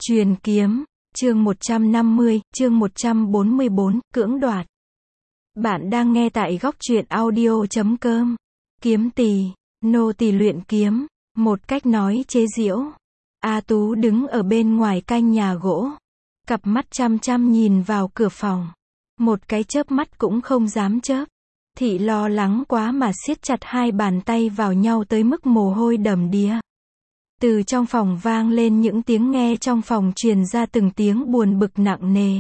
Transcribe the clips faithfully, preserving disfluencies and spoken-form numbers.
Truyền kiếm, chương một trăm năm mươi, chương một trăm bốn mươi bốn, cưỡng đoạt. Bạn đang nghe tại góc truyện audio chấm com. Kiếm tỳ, nô tỳ luyện kiếm, một cách nói chế giễu. A Tú đứng ở bên ngoài canh nhà gỗ, cặp mắt chăm chăm nhìn vào cửa phòng. Một cái chớp mắt cũng không dám chớp. Thị lo lắng quá mà siết chặt hai bàn tay vào nhau tới mức mồ hôi đầm đìa. Từ trong phòng vang lên những tiếng, nghe trong phòng truyền ra từng tiếng buồn bực nặng nề.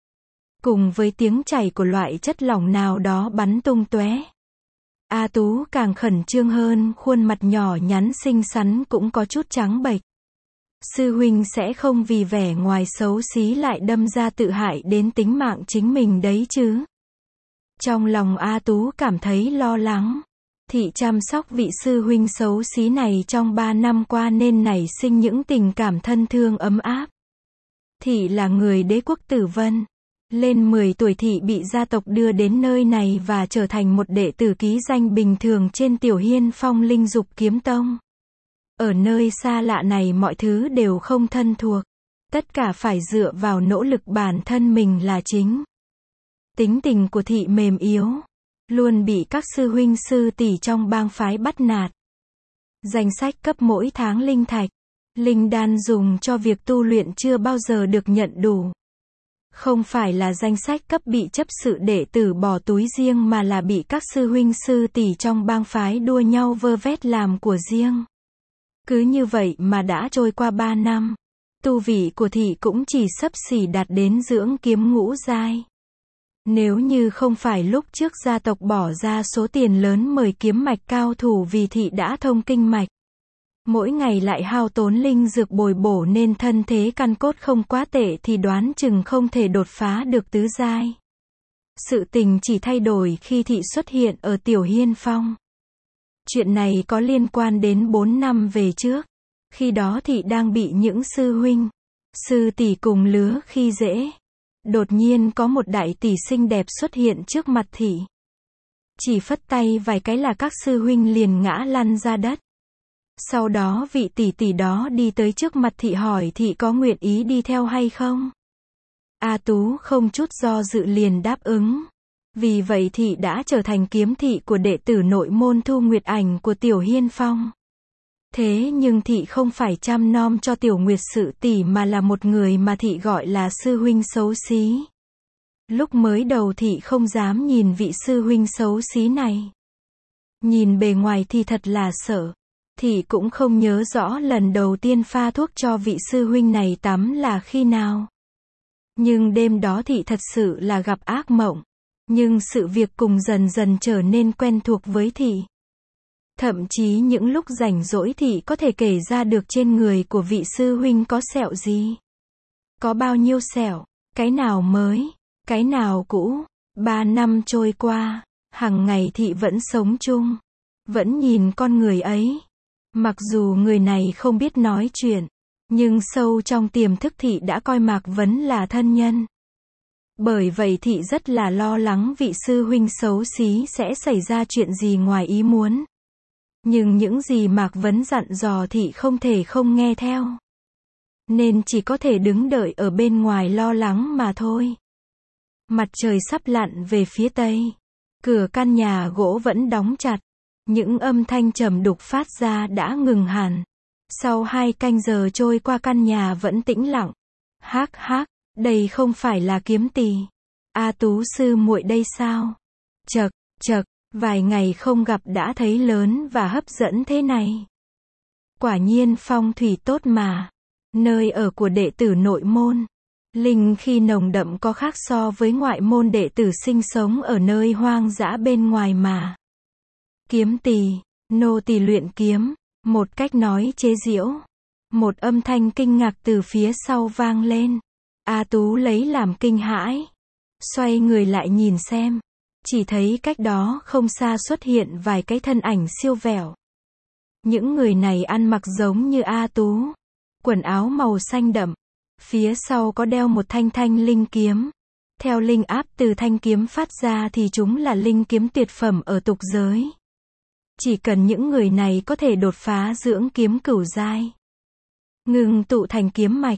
Cùng với tiếng chảy của loại chất lỏng nào đó bắn tung tóe. A Tú càng khẩn trương hơn, khuôn mặt nhỏ nhắn xinh xắn cũng có chút trắng bệch. Sư huynh sẽ không vì vẻ ngoài xấu xí lại đâm ra tự hại đến tính mạng chính mình đấy chứ. Trong lòng A Tú cảm thấy lo lắng. Thị chăm sóc vị sư huynh xấu xí này trong ba năm qua nên nảy sinh những tình cảm thân thương ấm áp. Thị là người đế quốc Tử Vân. Lên mười tuổi thị bị gia tộc đưa đến nơi này và trở thành một đệ tử ký danh bình thường trên Tiểu Hiên Phong Linh Dục Kiếm Tông. Ở nơi xa lạ này mọi thứ đều không thân thuộc. Tất cả phải dựa vào nỗ lực bản thân mình là chính. Tính tình của thị mềm yếu. Luôn bị các sư huynh sư tỷ trong bang phái bắt nạt. Danh sách cấp mỗi tháng linh thạch, linh đan dùng cho việc tu luyện chưa bao giờ được nhận đủ. Không phải là danh sách cấp bị chấp sự đệ tử bỏ túi riêng mà là bị các sư huynh sư tỷ trong bang phái đua nhau vơ vét làm của riêng. Cứ như vậy mà đã trôi qua ba năm. Tu vị của thị cũng chỉ xấp xỉ đạt đến dưỡng kiếm ngũ giai. Nếu như không phải lúc trước gia tộc bỏ ra số tiền lớn mời kiếm mạch cao thủ vì thị đã thông kinh mạch. Mỗi ngày lại hao tốn linh dược bồi bổ nên thân thế căn cốt không quá tệ thì đoán chừng không thể đột phá được tứ giai. Sự tình chỉ thay đổi khi thị xuất hiện ở Tiểu Hiên Phong. Chuyện này có liên quan đến bốn năm về trước. Khi đó thị đang bị những sư huynh, sư tỷ cùng lứa khi dễ. Đột nhiên có một đại tỷ xinh đẹp xuất hiện trước mặt thị. Chỉ phất tay vài cái là các sư huynh liền ngã lăn ra đất. Sau đó vị tỷ tỷ đó đi tới trước mặt thị hỏi thị có nguyện ý đi theo hay không. A Tú không chút do dự liền đáp ứng. Vì vậy thị đã trở thành kiếm thị của đệ tử nội môn Thu Nguyệt Ảnh của Tiểu Hiên Phong. Thế nhưng thị không phải chăm nom cho Tiểu Nguyệt sự tỷ mà là một người mà thị gọi là sư huynh xấu xí. Lúc mới đầu thị không dám nhìn vị sư huynh xấu xí này. Nhìn bề ngoài thì thật là sợ. Thị cũng không nhớ rõ lần đầu tiên pha thuốc cho vị sư huynh này tắm là khi nào. Nhưng đêm đó thị thật sự là gặp ác mộng. Nhưng sự việc cùng dần dần trở nên quen thuộc với thị. Thậm chí những lúc rảnh rỗi thị có thể kể ra được trên người của vị sư huynh có sẹo gì. Có bao nhiêu sẹo, cái nào mới, cái nào cũ. Ba năm trôi qua, hàng ngày thị vẫn sống chung. Vẫn nhìn con người ấy. Mặc dù người này không biết nói chuyện, nhưng sâu trong tiềm thức thị đã coi Mạc Vấn là thân nhân. Bởi vậy thị rất là lo lắng vị sư huynh xấu xí sẽ xảy ra chuyện gì ngoài ý muốn. Nhưng những gì Mạc Vấn dặn dò thị không thể không nghe theo. Nên chỉ có thể đứng đợi ở bên ngoài lo lắng mà thôi. Mặt trời sắp lặn về phía tây. Cửa căn nhà gỗ vẫn đóng chặt. Những âm thanh trầm đục phát ra đã ngừng hẳn. Sau hai canh giờ trôi qua căn nhà vẫn tĩnh lặng. Hác hác, đây không phải là kiếm tỳ. A Tú sư muội đây sao? Chậc, chậc. Vài ngày không gặp đã thấy lớn và hấp dẫn thế này. Quả nhiên phong thủy tốt mà. Nơi ở của đệ tử nội môn. Linh khi nồng đậm có khác so với ngoại môn đệ tử sinh sống ở nơi hoang dã bên ngoài mà. Kiếm tỳ, nô tỳ luyện kiếm. Một cách nói chế giễu. Một âm thanh kinh ngạc từ phía sau vang lên. A Tú lấy làm kinh hãi. Xoay người lại nhìn xem. Chỉ thấy cách đó không xa xuất hiện vài cái thân ảnh siêu vẹo. Những người này ăn mặc giống như A Tú. Quần áo màu xanh đậm. Phía sau có đeo một thanh thanh linh kiếm. Theo linh áp từ thanh kiếm phát ra thì chúng là linh kiếm tuyệt phẩm ở tục giới. Chỉ cần những người này có thể đột phá dưỡng kiếm cửu giai. Ngừng tụ thành kiếm mạch.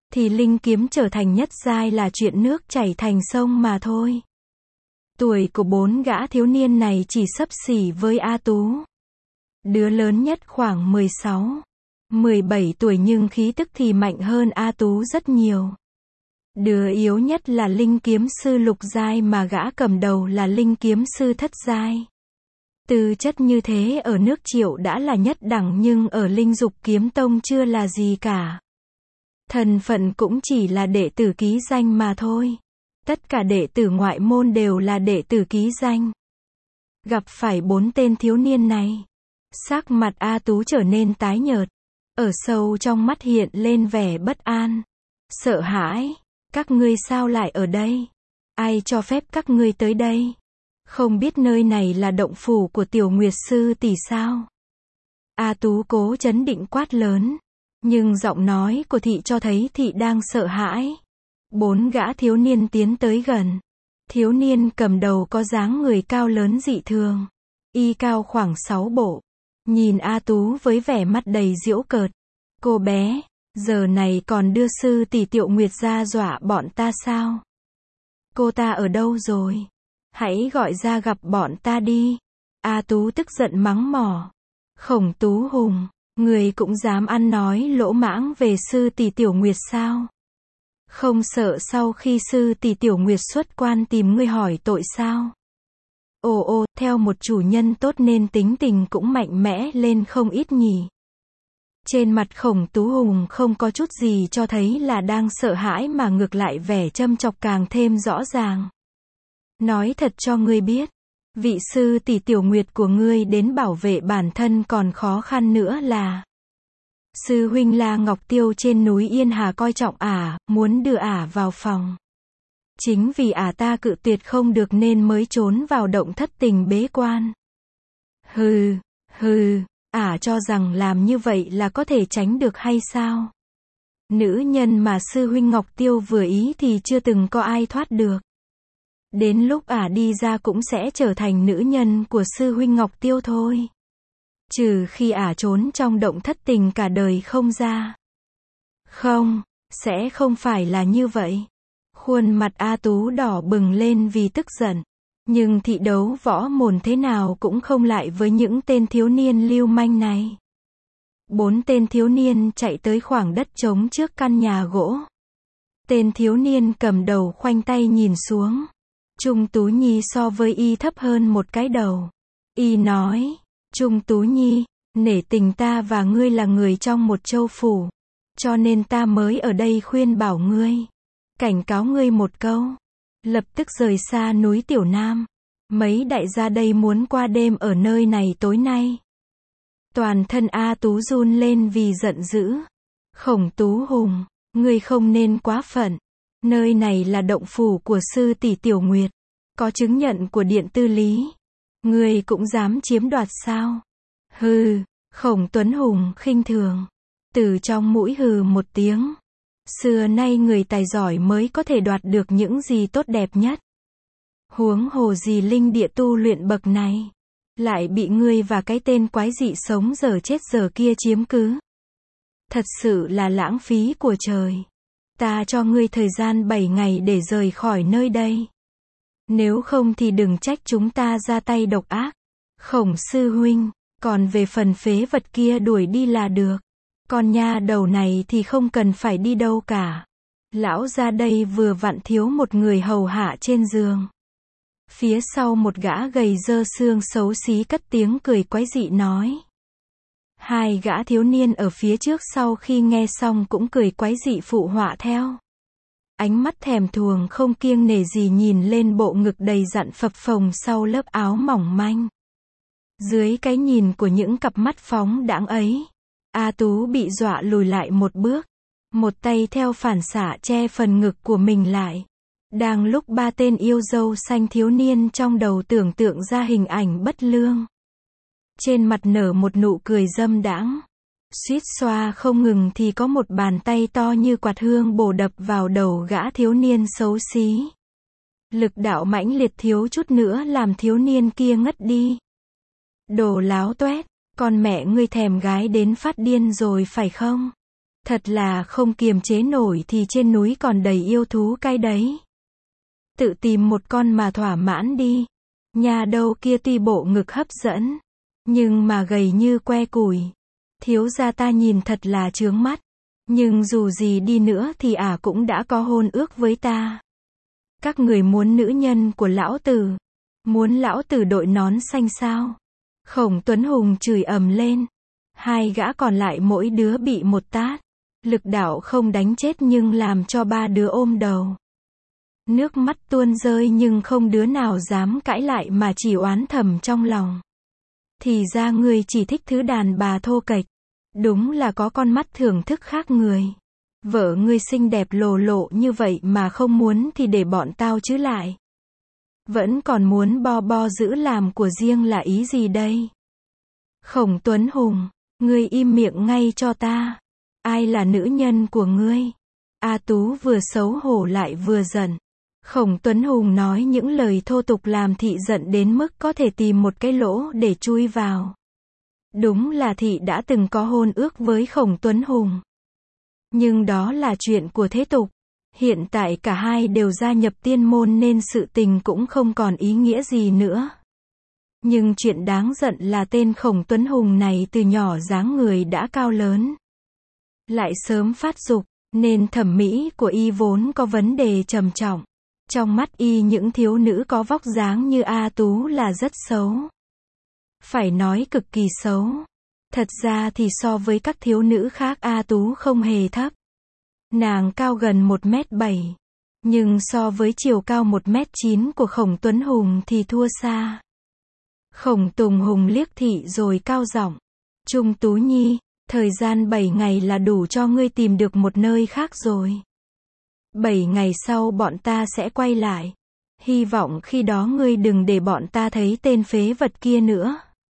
thì linh kiếm trở thành nhất giai là chuyện nước chảy thành sông mà thôi. Tuổi của bốn gã thiếu niên này chỉ xấp xỉ với A Tú. Đứa lớn nhất khoảng mười sáu, mười bảy tuổi nhưng khí tức thì mạnh hơn A Tú rất nhiều. Đứa yếu nhất là linh kiếm sư lục giai mà gã cầm đầu là linh kiếm sư thất giai. Tư chất như thế ở nước Triệu đã là nhất đẳng nhưng ở Linh Dục Kiếm Tông chưa là gì cả. Thân phận cũng chỉ là đệ tử ký danh mà thôi. Tất cả đệ tử ngoại môn đều là đệ tử ký danh. Gặp phải bốn tên thiếu niên này, sắc mặt A Tú trở nên tái nhợt. Ở sâu trong mắt hiện lên vẻ bất an, sợ hãi. Các ngươi sao lại ở đây? Ai cho phép các ngươi tới đây? Không biết nơi này là động phủ của Tiểu Nguyệt sư tỷ sao? A Tú cố trấn định quát lớn, nhưng giọng nói của thị cho thấy thị đang sợ hãi. Bốn gã thiếu niên tiến tới gần. Thiếu niên cầm đầu có dáng người cao lớn dị thường, y cao khoảng sáu bộ, nhìn A Tú với vẻ mặt đầy giễu cợt. Cô bé, giờ này còn đưa sư tỷ Tiểu Nguyệt ra dọa bọn ta sao? Cô ta ở đâu rồi? Hãy gọi ra gặp bọn ta đi. A Tú tức giận mắng mỏ. Khổng Tú Hùng, người cũng dám ăn nói lỗ mãng về sư tỷ Tiểu Nguyệt sao? Không sợ sau khi sư tỷ Tiểu Nguyệt xuất quan tìm ngươi hỏi tội sao? Ồ ô, theo một chủ nhân tốt nên tính tình cũng mạnh mẽ lên không ít nhỉ. Trên mặt Khổng Tú Hùng không có chút gì cho thấy là đang sợ hãi mà ngược lại vẻ châm chọc càng thêm rõ ràng. Nói thật cho ngươi biết, vị sư tỷ Tiểu Nguyệt của ngươi đến bảo vệ bản thân còn khó khăn nữa là. Sư huynh La Ngọc Tiêu trên núi Yên Hà coi trọng ả, muốn đưa ả vào phòng. Chính vì ả ta cự tuyệt không được nên mới trốn vào động thất tình bế quan. Hừ, hừ, ả cho rằng làm như vậy là có thể tránh được hay sao? Nữ nhân mà sư huynh Ngọc Tiêu vừa ý thì chưa từng có ai thoát được. Đến lúc ả đi ra cũng sẽ trở thành nữ nhân của sư huynh Ngọc Tiêu thôi. Trừ khi ả trốn trong động thất tình cả đời không ra. Không, sẽ không phải là như vậy. Khuôn mặt A Tú đỏ bừng lên vì tức giận. Nhưng thị đấu võ mồm thế nào cũng không lại với những tên thiếu niên lưu manh này. Bốn tên thiếu niên chạy tới khoảng đất trống trước căn nhà gỗ. Tên thiếu niên cầm đầu khoanh tay nhìn xuống. Trung Tú Nhi so với y thấp hơn một cái đầu. Y nói, Trung Tú Nhi, nể tình ta và ngươi là người trong một châu phủ, cho nên ta mới ở đây khuyên bảo ngươi, cảnh cáo ngươi một câu, lập tức rời xa núi Tiểu Nam. Mấy đại gia đây muốn qua đêm ở nơi này tối nay. Toàn thân A Tú run lên vì giận dữ. Khổng Tú Hùng, ngươi không nên quá phận. Nơi này là động phủ của sư tỷ Tiểu Nguyệt, có chứng nhận của Điện Tư Lý. Ngươi cũng dám chiếm đoạt sao? Hừ, Khổng Tuấn Hùng khinh thường. Từ trong mũi hừ một tiếng. Xưa nay người tài giỏi mới có thể đoạt được những gì tốt đẹp nhất. Huống hồ gì linh địa tu luyện bậc này, lại bị ngươi và cái tên quái dị sống giờ chết giờ kia chiếm cứ. Thật sự là lãng phí của trời. Ta cho ngươi thời gian bảy ngày để rời khỏi nơi đây. Nếu không thì đừng trách chúng ta ra tay độc ác. Khổng sư huynh, còn về phần phế vật kia đuổi đi là được. Con nha đầu này thì không cần phải đi đâu cả. Lão ra đây vừa vặn thiếu một người hầu hạ trên giường. Phía sau một gã gầy dơ xương xấu xí cất tiếng cười quái dị nói. Hai gã thiếu niên ở phía trước sau khi nghe xong cũng cười quái dị phụ họa theo. Ánh mắt thèm thuồng không kiêng nể gì nhìn lên bộ ngực đầy dặn phập phồng sau lớp áo mỏng manh. Dưới cái nhìn của những cặp mắt phóng đãng ấy, A Tú bị dọa lùi lại một bước. Một tay theo phản xạ che phần ngực của mình lại. Đang lúc ba tên yêu dâu xanh thiếu niên trong đầu tưởng tượng ra hình ảnh bất lương. Trên mặt nở một nụ cười dâm đãng. Suýt xoa không ngừng thì có một bàn tay to như quạt hương bổ đập vào đầu gã thiếu niên xấu xí. Lực đạo mãnh liệt thiếu chút nữa làm thiếu niên kia ngất đi. Đồ láo toét, con mẹ ngươi thèm gái đến phát điên rồi phải không? Thật là không kiềm chế nổi thì trên núi còn đầy yêu thú cái đấy. Tự tìm một con mà thỏa mãn đi. Nhà đâu kia tuy bộ ngực hấp dẫn, nhưng mà gầy như que củi. Thiếu gia ta nhìn thật là chướng mắt. Nhưng dù gì đi nữa thì ả cũng đã có hôn ước với ta. Các người muốn nữ nhân của lão tử. Muốn lão tử đội nón xanh sao? Khổng Tuấn Hùng chửi ầm lên. Hai gã còn lại mỗi đứa bị một tát. Lực đạo không đánh chết nhưng làm cho ba đứa ôm đầu. Nước mắt tuôn rơi nhưng không đứa nào dám cãi lại mà chỉ oán thầm trong lòng. Thì ra ngươi chỉ thích thứ đàn bà thô kệch. Đúng là có con mắt thưởng thức khác người. Vợ ngươi xinh đẹp lồ lộ như vậy mà không muốn thì để bọn tao chứ lại. Vẫn còn muốn bo bo giữ làm của riêng là ý gì đây? Khổng Tuấn Hùng, ngươi im miệng ngay cho ta. Ai là nữ nhân của ngươi? A Tú vừa xấu hổ lại vừa giận. Khổng Tuấn Hùng nói những lời thô tục làm thị giận đến mức có thể tìm một cái lỗ để chui vào. Đúng là thị đã từng có hôn ước với Khổng Tuấn Hùng. Nhưng đó là chuyện của thế tục. Hiện tại cả hai đều gia nhập tiên môn nên sự tình cũng không còn ý nghĩa gì nữa. Nhưng chuyện đáng giận là tên Khổng Tuấn Hùng này từ nhỏ dáng người đã cao lớn. Lại sớm phát dục, nên thẩm mỹ của y vốn có vấn đề trầm trọng. Trong mắt y những thiếu nữ có vóc dáng như A Tú là rất xấu. Phải nói cực kỳ xấu. Thật ra thì so với các thiếu nữ khác A Tú không hề thấp. Nàng cao gần một mét bảy. Nhưng so với chiều cao một mét chín của Khổng Tuấn Hùng thì thua xa. Khổng Tùng Hùng liếc thị rồi cao giọng. Trung Tú Nhi, thời gian bảy ngày là đủ cho ngươi tìm được một nơi khác rồi. Bảy ngày sau bọn ta sẽ quay lại. Hy vọng khi đó ngươi đừng để bọn ta thấy tên phế vật kia nữa.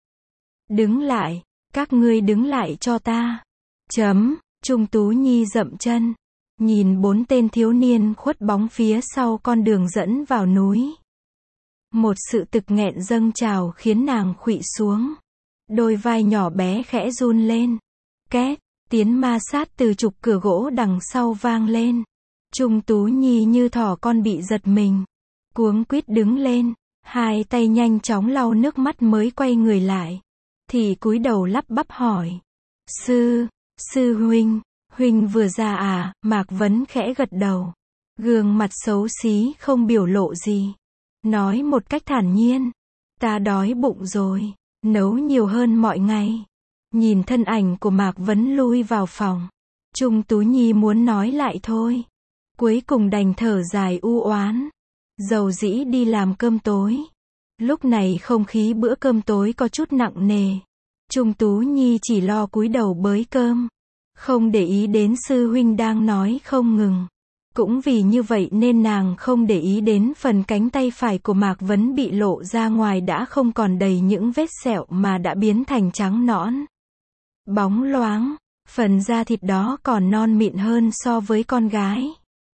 Đứng lại, các ngươi đứng lại cho ta. Chấm, Trung Tú Nhi dậm chân. Nhìn bốn tên thiếu niên khuất bóng phía sau con đường dẫn vào núi. Một sự tực nghẹn dâng trào khiến nàng khuỵu xuống. Đôi vai nhỏ bé khẽ run lên. Két, tiếng ma sát từ trục cửa gỗ đằng sau vang lên. Trung Tú Nhi như thỏ con bị giật mình. Cuống quýt đứng lên. Hai tay nhanh chóng lau nước mắt mới quay người lại. Thì cúi đầu lắp bắp hỏi. Sư, sư huynh, huynh vừa ra à? Mạc Vấn khẽ gật đầu. Gương mặt xấu xí không biểu lộ gì. Nói một cách thản nhiên. Ta đói bụng rồi. Nấu nhiều hơn mọi ngày. Nhìn thân ảnh của Mạc Vấn lui vào phòng. Trung Tú Nhi muốn nói lại thôi. Cuối cùng đành thở dài u oán. Dầu dĩ đi làm cơm tối. Lúc này không khí bữa cơm tối có chút nặng nề. Trung Tú Nhi chỉ lo cúi đầu bới cơm. Không để ý đến sư huynh đang nói không ngừng. Cũng vì như vậy nên nàng không để ý đến phần cánh tay phải của Mạc Vấn bị lộ ra ngoài đã không còn đầy những vết sẹo mà đã biến thành trắng nõn. Bóng loáng, phần da thịt đó còn non mịn hơn so với con gái.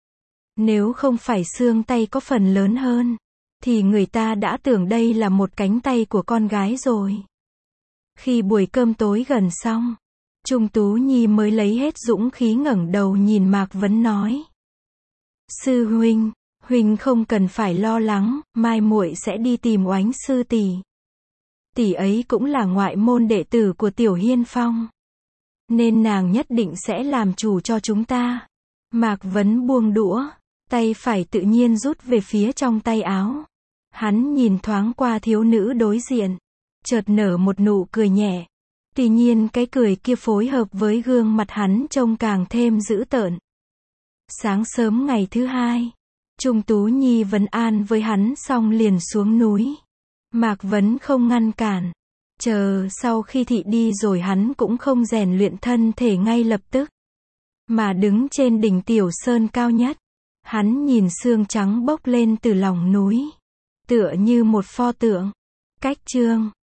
Nếu không phải xương tay có phần lớn hơn, thì người ta đã tưởng đây là một cánh tay của con gái rồi. Khi buổi cơm tối gần xong, Trung Tú Nhi mới lấy hết dũng khí ngẩng đầu nhìn Mạc Vấn nói. Sư huynh, huynh không cần phải lo lắng, mai muội sẽ đi tìm Oánh sư tỷ. Tỷ ấy cũng là ngoại môn đệ tử của Tiểu Hiên Phong. Nên nàng nhất định sẽ làm chủ cho chúng ta. Mạc Vấn buông đũa, tay phải tự nhiên rút về phía trong tay áo. Hắn nhìn thoáng qua thiếu nữ đối diện, chợt nở một nụ cười nhẹ. Tuy nhiên cái cười kia phối hợp với gương mặt hắn trông càng thêm dữ tợn. Sáng sớm ngày thứ hai, Trung Tú Nhi vấn an với hắn xong liền xuống núi. Mạc Vấn không ngăn cản. Chờ sau khi thị đi rồi hắn cũng không rèn luyện thân thể ngay lập tức. Mà đứng trên đỉnh tiểu sơn cao nhất. Hắn nhìn sương trắng bốc lên từ lòng núi. Tựa như một pho tượng. Cách chương